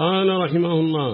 قال رحمه الله: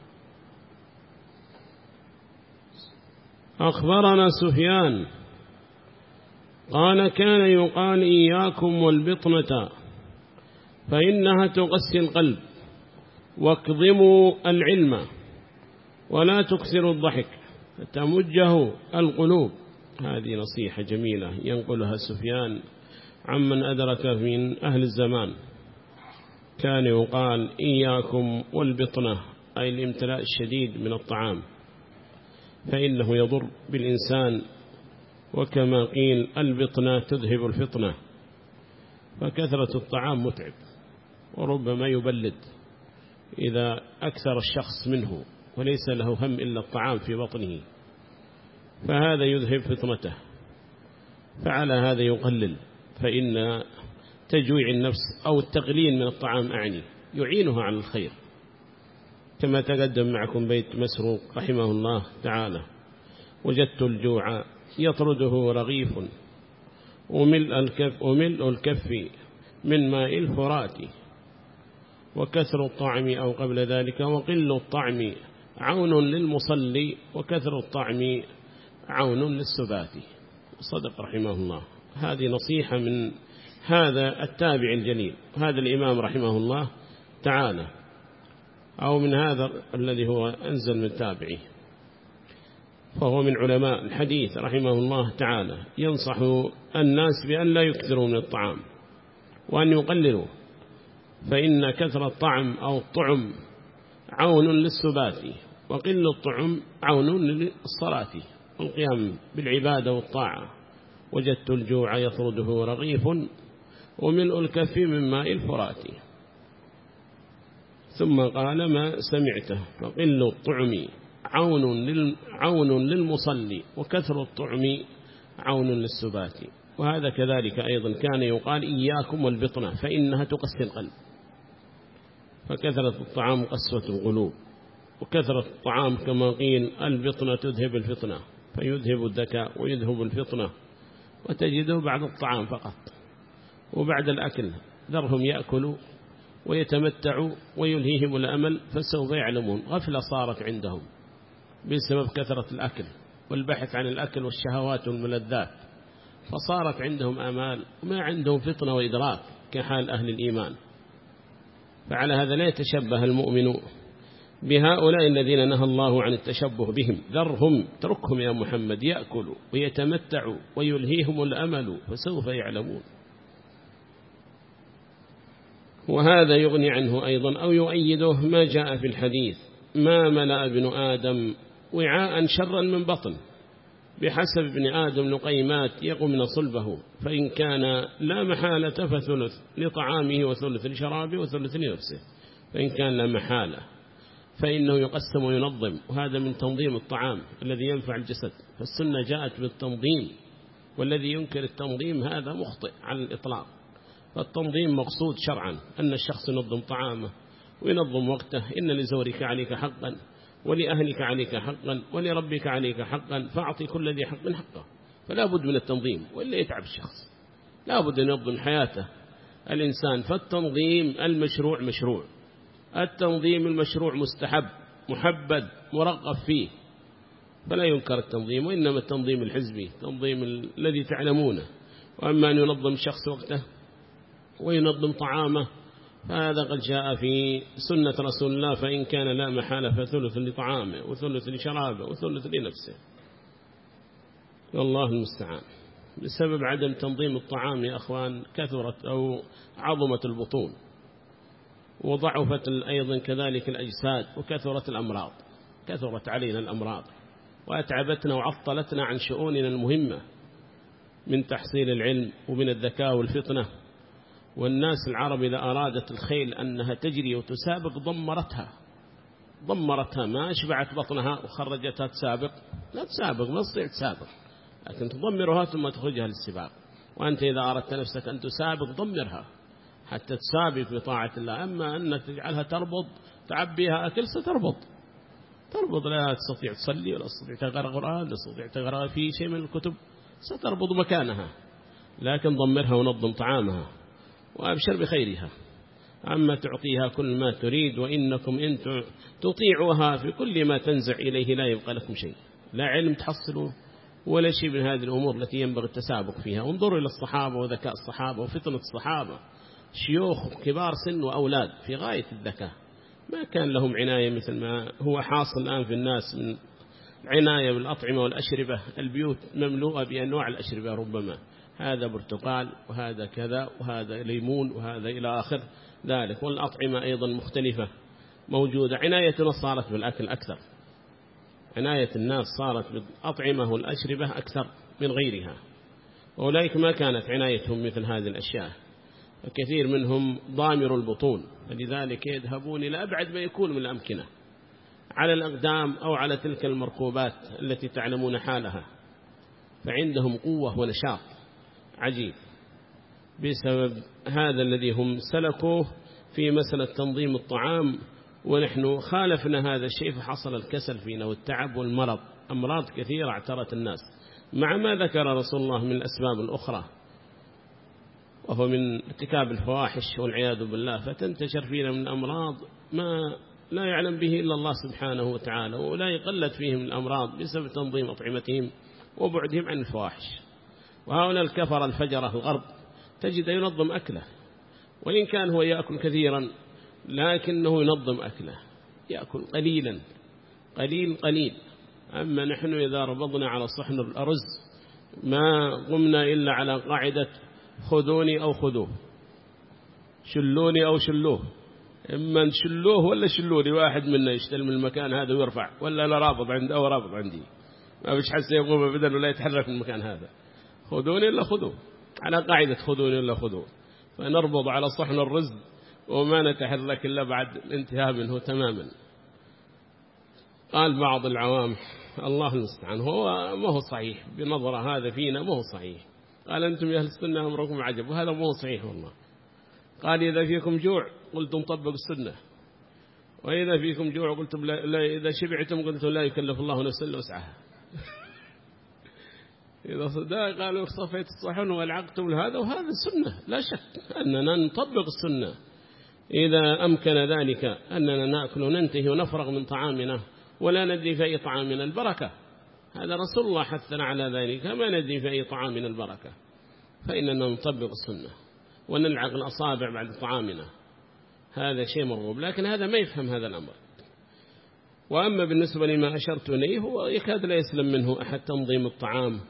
أخبرنا سفيان قال: كان يقال إياكم والبطنة فإنها تقسي القلب، واكظموا العلم ولا تكثروا الضحك فتمجه القلوب. هذه نصيحة جميلة ينقلها سفيان عمن أدرك من أهل الزمان. كان يقال إياكم والبطنة، أي الامتلاء الشديد من الطعام، فإنه يضر بالإنسان، وكما قيل البطنة تذهب الفطنة، فكثرة الطعام متعب وربما يبلد إذا أكثر الشخص منه وليس له هم إلا الطعام في بطنه، فهذا يذهب فطنته. فعلى هذا يقلل، فإن تجويع النفس أو التقليل من الطعام يعينها على الخير، كما تقدم معكم بيت مسروق رحمه الله تعالى: وجدت الجوع يطرده رغيف وملء الكف من ماء الفرات، وكثر الطعم أو قبل ذلك وقل الطعم عون للمصلي، وكثر الطعم عون للسبات. صدق رحمه الله. هذه نصيحة من هذا التابع الجليل، هذا الإمام رحمه الله تعالى، أو من هذا الذي هو أنزل من تابعه، فهو من علماء الحديث رحمه الله تعالى، ينصح الناس بأن لا يكثروا من الطعام وأن يقللوا، فإن كثرة الطعم أو الطعم عون للسبات، وقل الطعم عون للصلاة والقيام بالعبادة والطاعة. وجدت الجوع يطرده رغيف وملء الكف من ماء الفرات. ثم قال: ما سمعته، فقل الطعم عون للمصلي، وكثر الطعم عون للسبات. وهذا كذلك أيضا كان يقال: إياكم والبطنة فإنها تقسي القلب، فكثرة الطعام قسوة القلوب، وكثرة الطعام كما قيل البطنة تذهب الفطنة، فيذهب الذكاء ويذهب الفطنة، وتجده بعد الطعام فقط، وبعد الأكل ذرهم يأكلوا ويتمتعوا ويلهيهم الأمل، فسوف يعلمون. غفلة صارت عندهم بسبب كثرة الأكل والبحث عن الأكل والشهوات والملذات، فصارت عندهم آمال وما عندهم فطنة وإدراك كحال أهل الإيمان. فعلى هذا لا يتشبه المؤمن بهؤلاء الذين نهى الله عن التشبه بهم. ذرهم، تركهم يا محمد يأكلوا ويتمتعوا ويلهيهم الأمل، فسوف يعلمون. وهذا يغني عنه أيضا أو يؤيده ما جاء في الحديث: ما ملأ ابن آدم وعاء شرا من بطن، بحسب ابن آدم لقيمات يقمن صلبه، فإن كان لا محالة فثلث لطعامه وثلث لشرابه وثلث لنفسه، فإن كان لا محالة فإنه يقسم وينظم. وهذا من تنظيم الطعام الذي ينفع الجسد، فالسنة جاءت بالتنظيم، والذي ينكر التنظيم هذا مخطئ على الإطلاق. فالتنظيم مقصود شرعا أن الشخص ينظم طعامه وينظم وقته. إن لزورك عليك حقا، ولأهلك عليك حقا، ولربك عليك حقا، فأعطي كل ذي حق حقه. فلا بد من التنظيم، وإلا يتعب الشخص. لا بد أن ينظم حياته الإنسان. فالتنظيم المشروع مشروع، التنظيم المشروع مستحب محبد مرغب فيه، فلا ينكر التنظيم، وإنما التنظيم الحزبي، التنظيم الذي تعلمونه. وأما أن ينظم شخص وقته وينظم طعامه، فهذا قد جاء في سنة رسول الله: فإن كان لا محالة فثلث لطعامه وثلث لشرابه وثلث لنفسه. والله المستعان. بسبب عدم تنظيم الطعام يا أخوان كثرت أو عظمت البطون، وضعفت أيضا كذلك الأجساد، وكثرت الأمراض. كثرت علينا الأمراض وأتعبتنا وعطلتنا عن شؤوننا المهمة من تحصيل العلم ومن الذكاء والفطنة. والناس العرب إذا أرادت الخيل أنها تجري وتسابق ضمرتها، ما أشبعت بطنها وخرجتها تسابق. لا تسابق، ما تستطيع تسابق، لكن تضمرها ثم تخرجها للسباق. وأنت إذا أردت نفسك أن تسابق ضمرها حتى تسابق بطاعة الله. أما أن تجعلها تربض، تعبيها أكل، ستربض، لا تستطيع تصلي، ولا تستطيع تقرأ قرآن، لا تستطيع تقرأ في شيء من الكتب، ستربض مكانها. لكن ضمرها ونظم طعامها وأبشر بخيرها. أما تعطيها كل ما تريد، وإنكم إن تطيعوها في كل ما تنزع إليه لا يبقى لكم شيء، لا علم تحصلوا ولا شيء من هذه الأمور التي ينبغي التسابق فيها. انظروا إلى الصحابة وذكاء الصحابة وفطنة الصحابة، شيوخ كبار سن وأولاد في غاية الذكاء، ما كان لهم عناية مثل ما هو حاصل الآن في الناس من عناية بالأطعمة والأشربة. البيوت مملوءة بأنواع الأشربة، ربما هذا برتقال وهذا كذا وهذا ليمون وهذا إلى آخر ذلك، والأطعمة أيضا مختلفة موجودة. عنايتنا صارت بالأكل أكثر، عناية الناس صارت بالأطعمة والأشربة أكثر من غيرها، وأولئك ما كانت عنايتهم مثل هذه الأشياء، وكثير منهم ضامر البطون، فلذلك يذهبون إلى أبعد ما يكون من الأمكنة على الأقدام أو على تلك المركوبات التي تعلمون حالها، فعندهم قوة ونشاط عجيب بسبب هذا الذي هم سلكوه في مسألة تنظيم الطعام. ونحن خالفنا هذا الشيء فحصل الكسل فينا والتعب والمرض، أمراض كثيرة اعترت الناس، مع ما ذكر رسول الله من الأسباب الأخرى وهو من ارتكاب الفواحش والعياذ بالله، فتنتشر فينا من الأمراض ما لا يعلم به إلا الله سبحانه وتعالى، ولا يقلد فيهم الأمراض بسبب تنظيم أطعمتهم وبعدهم عن الفواحش. وهؤلاء الكفر الفجرة الغرب تجد ينظم أكله، وإن كان هو يأكل كثيرا لكنه ينظم أكله، يأكل قليلا قليل. أما نحن إذا ربضنا على صحن الأرز ما قمنا إلا على قاعدة خذوني أو خذوه، شلوني أو شلوه، إما نشلوه ولا شلوني، واحد منا يشتل من المكان هذا ويرفع، ولا أنا رابط عنده أو رابط عندي، ما فيش حس يقوم أبدا ولا يتحرك من المكان هذا، خذوني إلا خذوه، على قاعدة خذوني إلا خذوه، فنربط على صحن الرز وما نتحرك إلا بعد الانتهاء منه تماما. قال بعض العوام الله المستعان، هو ما هو صحيح بنظرة هذا فينا، ما هو صحيح. قال أنتم يا أهل السنة أمركم عجب، وهذا ما هو صحيح والله. قال إذا فيكم جوع قلتم طبقوا السنة، وإذا فيكم جوع قلتم لا إذا شبعتم قلتم لا يكلف الله نفسا إلا وسعها. إذا صدق قالوا صفيت الصحن والعقتم هذا، وهذا السنة لا شك أننا نطبق السنة إذا أمكن ذلك، أننا نأكل وننتهي ونفرغ من طعامنا ولا ندري في أي طعام من البركة. هذا رسول الله حثنا على ذلك، ما ندري في أي طعام من البركة، فإننا نطبق السنة ونلعق الأصابع بعد طعامنا، هذا شيء مرغوب، لكن هذا ما يفهم هذا الأمر. وأما بالنسبة لما أشرت إليه هو يكاد لا يسلم منه أحد، تنظيم الطعام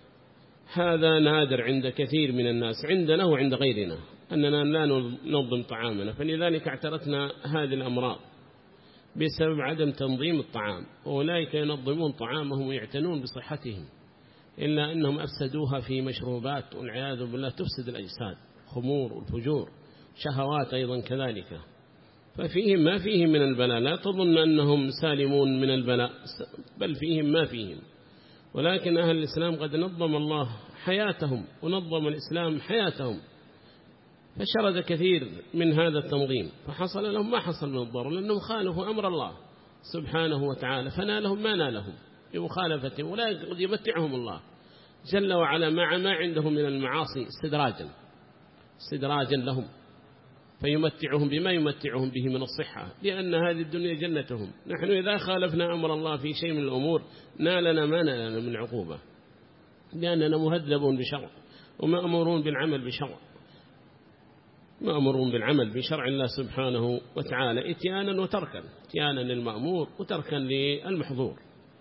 هذا نادر عند كثير من الناس، عندنا وعند غيرنا أننا لا ننظم طعامنا، فلذلك اعترتنا هذه الأمراض بسبب عدم تنظيم الطعام. أولئك ينظمون طعامهم ويعتنون بصحتهم، إلا أنهم أفسدوها في مشروبات والعياذ بالله تفسد الأجساد، خمور والفجور، شهوات أيضا كذلك، ففيهم ما فيهم من البلاء. لا تظن أنهم سالمون من البلاء، بل فيهم ما فيهم، ولكن أهل الإسلام قد نظم الله حياتهم ونظم الإسلام حياتهم، فشرد كثير من هذا التنظيم، فحصل لهم ما حصل من الضرر، لأنهم خالفوا أمر الله سبحانه وتعالى، فنالهم ما نالهم بمخالفتهم، ولا قد يمتعهم الله جل وعلا مع ما عندهم من المعاصي استدراجا لهم، فيمتعهم بما يمتعهم به من الصحة، لأن هذه الدنيا جنتهم. نحن إذا خالفنا أمر الله في شيء من الأمور نالنا ما نالنا من عقوبة، لأننا مهذبون بشرع ومأمورون بالعمل بشرع، مأمورون بالعمل بشرع الله سبحانه وتعالى، اتيانا وتركا، اتيانا للمأمور وتركا للمحظور.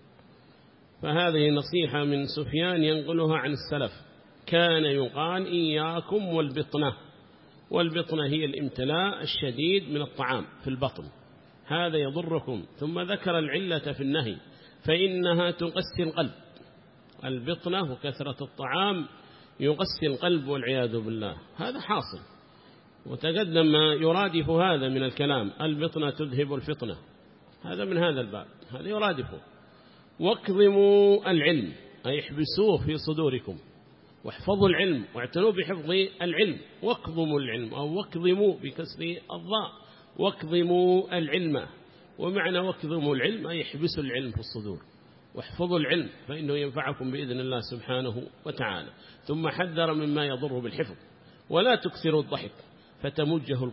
فهذه نصيحة من سفيان ينقلها عن السلف، كان يقال إياكم والبطنة، والبطنة هي الامتلاء الشديد من الطعام في البطن، هذا يضركم. ثم ذكر العلة في النهي، فإنها تقسي القلب، البطنة وكثرة الطعام يقسي القلب والعياذ بالله، هذا حاصل. وتقدم ما يرادف هذا من الكلام، البطنة تذهب الفطنة، هذا من هذا الباب، هذا يرادفه. واكظموا العلم، أي احبسوه في صدوركم، واحفظوا العلم واعتنوا بحفظ العلم. واكظموا العلم أو واكظموا بكسر الضاء، واكظموا العلم، ومعنى واكظموا العلم أي احبسوا العلم في الصدور واحفظوا العلم، فإنه ينفعكم بإذن الله سبحانه وتعالى. ثم حذر مما يضر بالحفظ، ولا تكثروا الضحك فتمجه القلوب،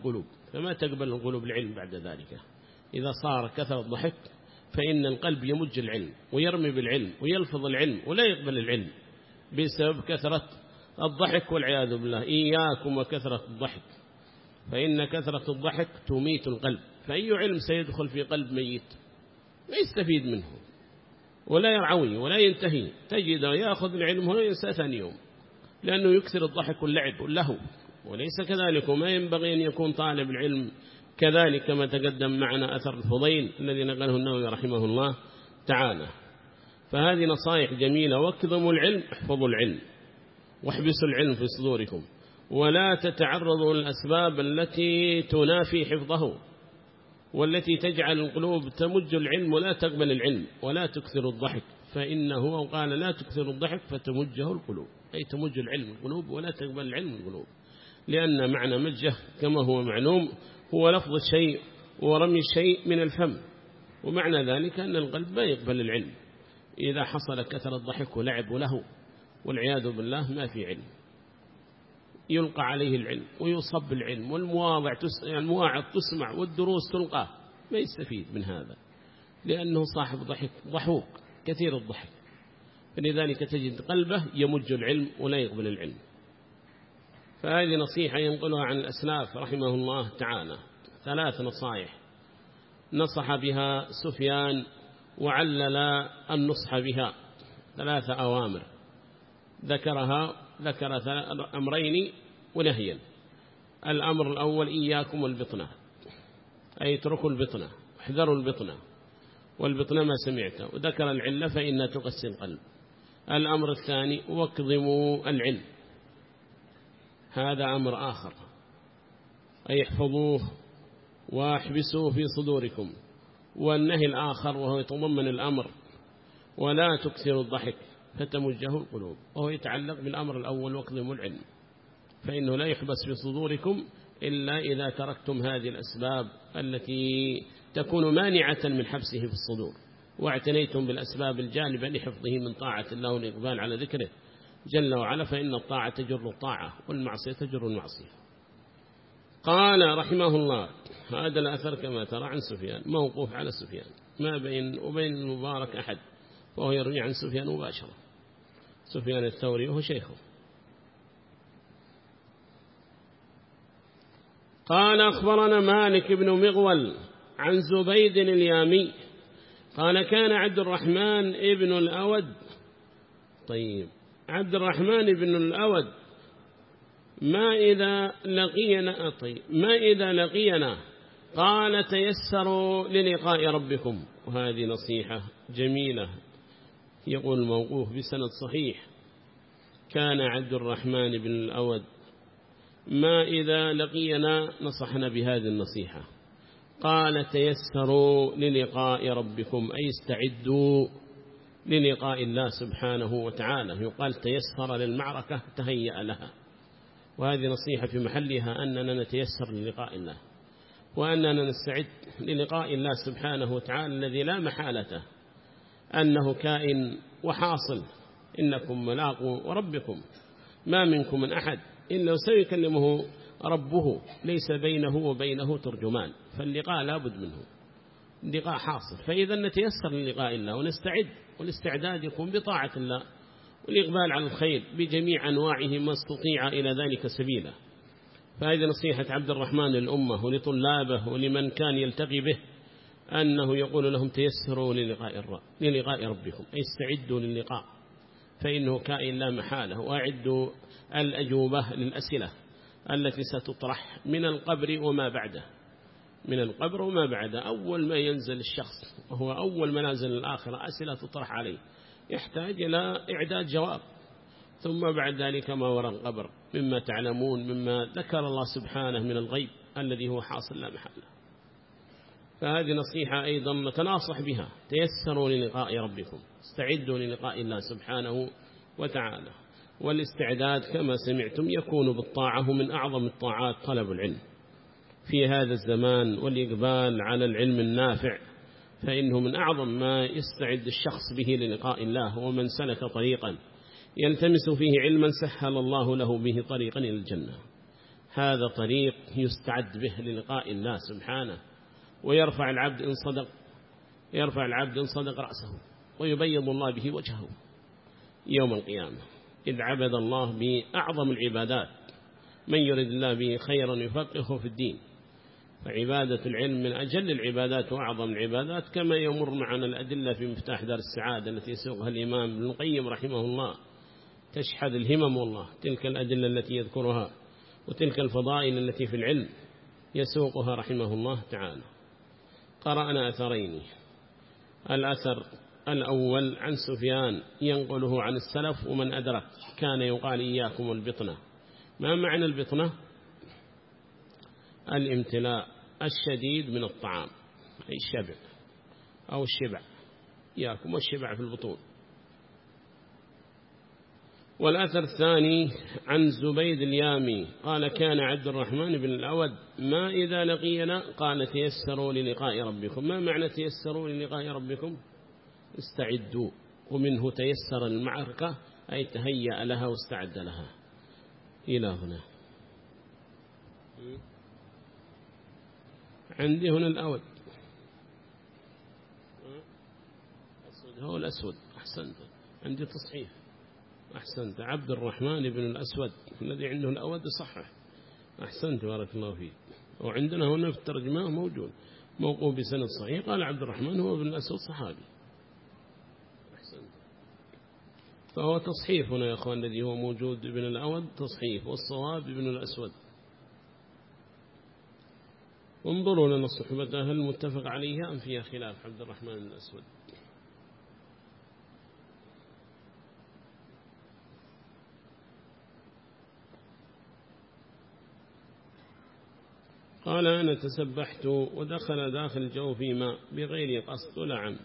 فما تقبل القلوب العلم بعد ذلك. إذا صار كثرة ضحك فإن القلب يمج العلم ويرمي بالعلم ويلفظ العلم ولا يقبل العلم بسبب كثرة الضحك والعياذ بالله. إياكم وكثرة الضحك، فإن كثرة الضحك تميت القلب. فأي علم سيدخل في قلب ميت لا يستفيد منه ولا يرعوي ولا ينتهي، تجده يأخذ العلم وينسى ثاني يوم، لأنه يكثر الضحك واللعب واللهو. وليس كذلك، وما ينبغي أن يكون طالب العلم كذلك كما تقدم معنا أثر الفضيل الذي نقله النووي رحمه الله تعالى. فهذه نصائح جميلة. واكظموا العلم، احفظوا العلم، واحبسوا العلم في صدوركم، ولا تتعرضوا للأسباب التي تنافي حفظه والتي تجعل القلوب تمج العلم ولا تقبل العلم. ولا تكثر الضحك فإنه قال لا تكثر الضحك فتمجه القلوب، أي تمج العلم القلوب ولا تقبل العلم القلوب. لأن معنى مجه كما هو معلوم هو لفظ الشيء ورمي الشيء من الفم، ومعنى ذلك أن القلب لا يقبل العلم. إذا حصل كثر الضحك ولعب وله والعياذ بالله ما في علم، يلقى عليه العلم ويصب العلم والمواعظ تسمع والدروس تلقى، ما يستفيد من هذا لأنه صاحب ضحك ضحوك كثير الضحك. فلذلك تجد قلبه يمج العلم ولا يقبل العلم. فهذه نصيحة ينقلها عن الأسلاف رحمه الله تعالى. 3 نصائح نصح بها سفيان وعلل النصح بها، 3 أوامر ذكر 3 أمرين ونهيا. الأمر الأول إياكم والبطنة، أي اتركوا البطنة، احذروا البطنة، والبطنة ما سمعته، وذكر العلة فإنها تقسي القلب. الأمر الثاني واكظموا العلم، هذا أمر آخر، أي احفظوه واحبسوه في صدوركم. والنهي الآخر وهو يتضمن الأمر ولا تكثروا الضحك فتمجه القلوب، وهو يتعلق بالأمر الأول واكظموا العلم، فإنه لا يحبس في صدوركم إلا إذا تركتم هذه الأسباب التي تكون مانعة من حبسه في الصدور، واعتنيتم بالأسباب الجانبة لحفظه من طاعة الله والإقبال على ذكره جل وعلا، فإن الطاعة تجر الطاعة والمعصية تجر المعصية. قال رحمه الله هذا الأثر كما ترى عن سفيان موقوف على سفيان، ما بين وبين المبارك أحد، وهو يروي عن سفيان مباشرة، سفيان الثوري وهو شيخه. قال أخبرنا مالك بن مغول عن زبيد اليامي قال كان عبد الرحمن ابن الأود، طيب عبد الرحمن بن الأود ما إذا لقينا قال تيسروا للقاء ربكم. وهذه نصيحة جميلة، يقول موقوف بسند صحيح. كان عبد الرحمن بن الأود ما إذا لقينا نصحنا بهذه النصيحة، قال تيسروا للقاء ربكم، أي استعدوا للقاء الله سبحانه وتعالى. يقال تيسر للمعركة تهيأ لها، وهذه نصيحة في محلها أننا نتيسر للقاء الله، وأننا نستعد للقاء الله سبحانه وتعالى الذي لا محالة أنه كائن وحاصل. إنكم ملاقوا ربكم، ما منكم من أحد إلا سيكلمه ربه، ليس بينه وبينه ترجمان، فاللقاء لا بد منه، اللقاء حاصل. فإذا نتيسر للقاء الله ونستعد، والاستعداد يكون بطاعة الله والإقبال على الخير بجميع أنواعه ما استطيع إلى ذلك سبيلا. فهذه نصيحة عبد الرحمن للأمة ولطلابه ولمن كان يلتقي به، أنه يقول لهم تيسروا للقاء ربكم، أي استعدوا للقاء، فإنه كائن لا محالة. وأعدوا الأجوبة للأسئلة التي ستطرح من القبر وما بعده، من القبر وما بعده. أول ما ينزل الشخص وهو أول منازل الآخرة أسئلة تطرح عليه، يحتاج إلى إعداد جواب، ثم بعد ذلك ما وراء القبر مما تعلمون مما ذكر الله سبحانه من الغيب الذي هو حاصل لا محالة. فهذه نصيحة أيضا نتناصح بها، تيسروا للقاء ربكم، استعدوا للقاء الله سبحانه وتعالى. والاستعداد كما سمعتم يكون بالطاعة، من أعظم الطاعات طلب العلم في هذا الزمان والإقبال على العلم النافع، فإنه من أعظم ما يستعد الشخص به للقاء الله. ومن سلك طريقا يلتمس فيه علما سهل الله له به طريقا إلى الجنة. هذا طريق يستعد به للقاء الله سبحانه، ويرفع العبد إن صدق رأسه، ويبيض الله به وجهه يوم القيامة، إذ عبد الله بأعظم العبادات، من يرد الله به خيرا يفقهه في الدين. فعبادة العلم من أجل العبادات وأعظم العبادات، كما يمر معنا الأدلة في مفتاح دار السعادة التي يسوقها الإمام ابن القيم رحمه الله، تشحذ الهمم والله، تلك الأدلة التي يذكرها وتلك الفضائل التي في العلم يسوقها رحمه الله تعالى. قرأنا أثرين، الأثر الأول عن سفيان ينقله عن السلف ومن أدرك، كان يقال إياكم البطنة. ما معنى البطنة؟ الامتلاء الشديد من الطعام، أي الشبع أو الشبع، إياكم والشبع في البطون. والأثر الثاني عن زبيد اليامي قال كان عبد الرحمن بن الأود ما إذا لقينا قال تيسروا للقاء ربكم. ما معنى تيسروا للقاء ربكم؟ استعدوا، ومنه تيسر المعركة أي تهيأ لها واستعد لها. إلى هنا عندي هنا الأود، هو الأسود. أحسنت، عندي تصحيح، أحسنت، عبد الرحمن بن الأسود الذي عنده الأود صحح، أحسنت بارك الله فيك. وعندنا هنا في الترجمة موجود موقوف بسند صحيح، قال عبد الرحمن هو بن الأسود صحابي، أحسنت. فهو تصحيف هنا يا أخوان، الذي هو موجود ابن الأود تصحيف، والصواب ابن الأسود. انظروا لنا الصحبة هل متفق عليها أم فيها خلاف عبد الرحمن الأسود؟ قال أنا تسبحت ودخل داخل جوفي ماء بغير قصد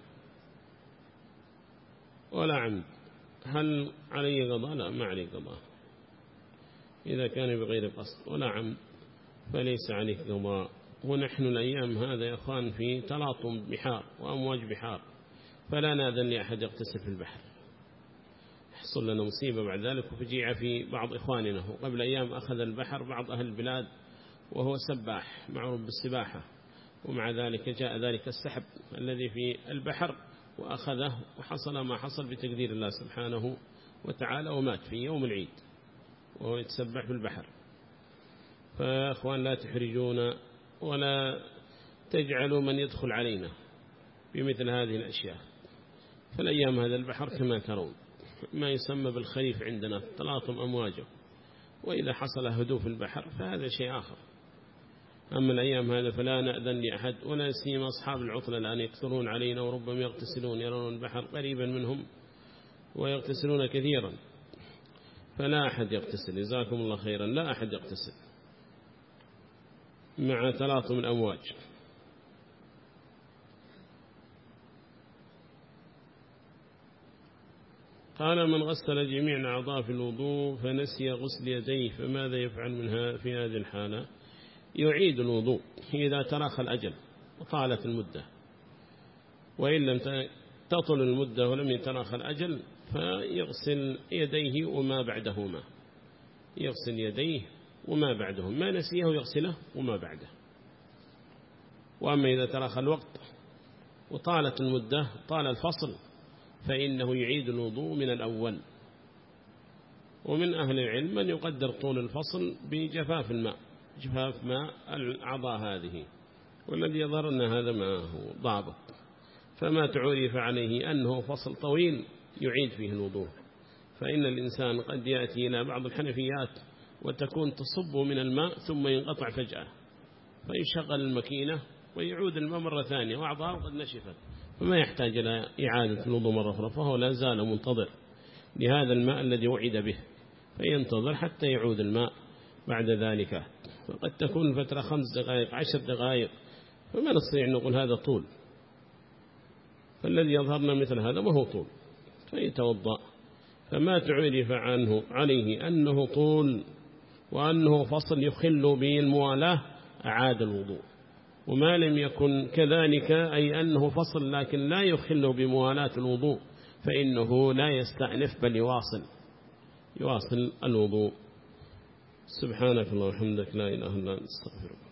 ولا عمد، هل علي قضاء؟ لا، ما علي قضاء. إذا كان بغير قصد ولا عمد فليس عليك قضاء. ونحن الأيام هذا يا أخوان في تلاطم بحار وأمواج بحار، فلا نأذن لأحد يغتسل في البحر، يحصل لنا مصيبة بعد ذلك وفجيعة في بعض إخواننا. وقبل أيام أخذ البحر بعض أهل البلاد وهو سباح معروف بالسباحة، ومع ذلك جاء ذلك السحب الذي في البحر وأخذه، وحصل ما حصل بتقدير الله سبحانه وتعالى، ومات في يوم العيد وهو يتسبح في البحر. فأخوان لا تحرجونا ولا تجعلوا من يدخل علينا بمثل هذه الأشياء. فالأيام هذا البحر كما ترون ما يسمى بالخريف عندنا تلاطم أمواجه، وإذا حصل هدوء في البحر فهذا شيء آخر. أما الأيام هذا فلا نأذن لأحد، ولا سيما أصحاب العطلة الآن يكثرون علينا وربما يغتسلون، يرون البحر قريبا منهم ويغتسلون كثيرا، فلا أحد يغتسل، جزاكم الله خيرا، لا أحد يغتسل مع تلاطم الأمواج. قال من غسل جميع الأعضاء في الوضوء فنسي غسل يديه فماذا يفعل منها في هذه الحالة؟ يعيد الوضوء إذا تراخى الأجل وطالت المدة، وإن لم تطل المدة ولم يتراخى الأجل فيغسل يديه وما بعدهما، يغسل يديه وما بعدهم، ما نسيه يغسله وما بعده. وأما إذا تراخى الوقت وطالت المدة طال الفصل فإنه يعيد الوضوء من الأول. ومن أهل العلم من يقدر طول الفصل بجفاف الماء، جفاف ماء الأعضاء هذه، والذي يظهر أن هذا معه ضابط، فما تعرف عليه أنه فصل طويل يعيد فيه الوضوء. فإن الإنسان قد يأتي إلى بعض الحنفيات وتكون تصب من الماء ثم ينقطع فجأة، فيشغل الماكينة ويعود الماء مرة ثانية وأعضاءه قد نشفت، فما يحتاج إلى إعادة الوضوء مرة أخرى، فهو لا زال منتظر لهذا الماء الذي وعد به، فينتظر حتى يعود الماء بعد ذلك. فقد تكون الفترة 5 دقائق 10 دقائق، فما نستطيع أن نقول هذا طول، فالذي يظهرنا مثل هذا وهو طول، فيتوضأ. فما تعرف عنه عليه أنه طول وأنه فصل يخل به الموالاة أعاد الوضوء. وما لم يكن كذلك أي أنه فصل لكن لا يخل بموالاة الوضوء فإنه لا يستأنف بل يواصل الوضوء. سبحانك اللهم وبحمدك لا إله إلا أنت استغفرك.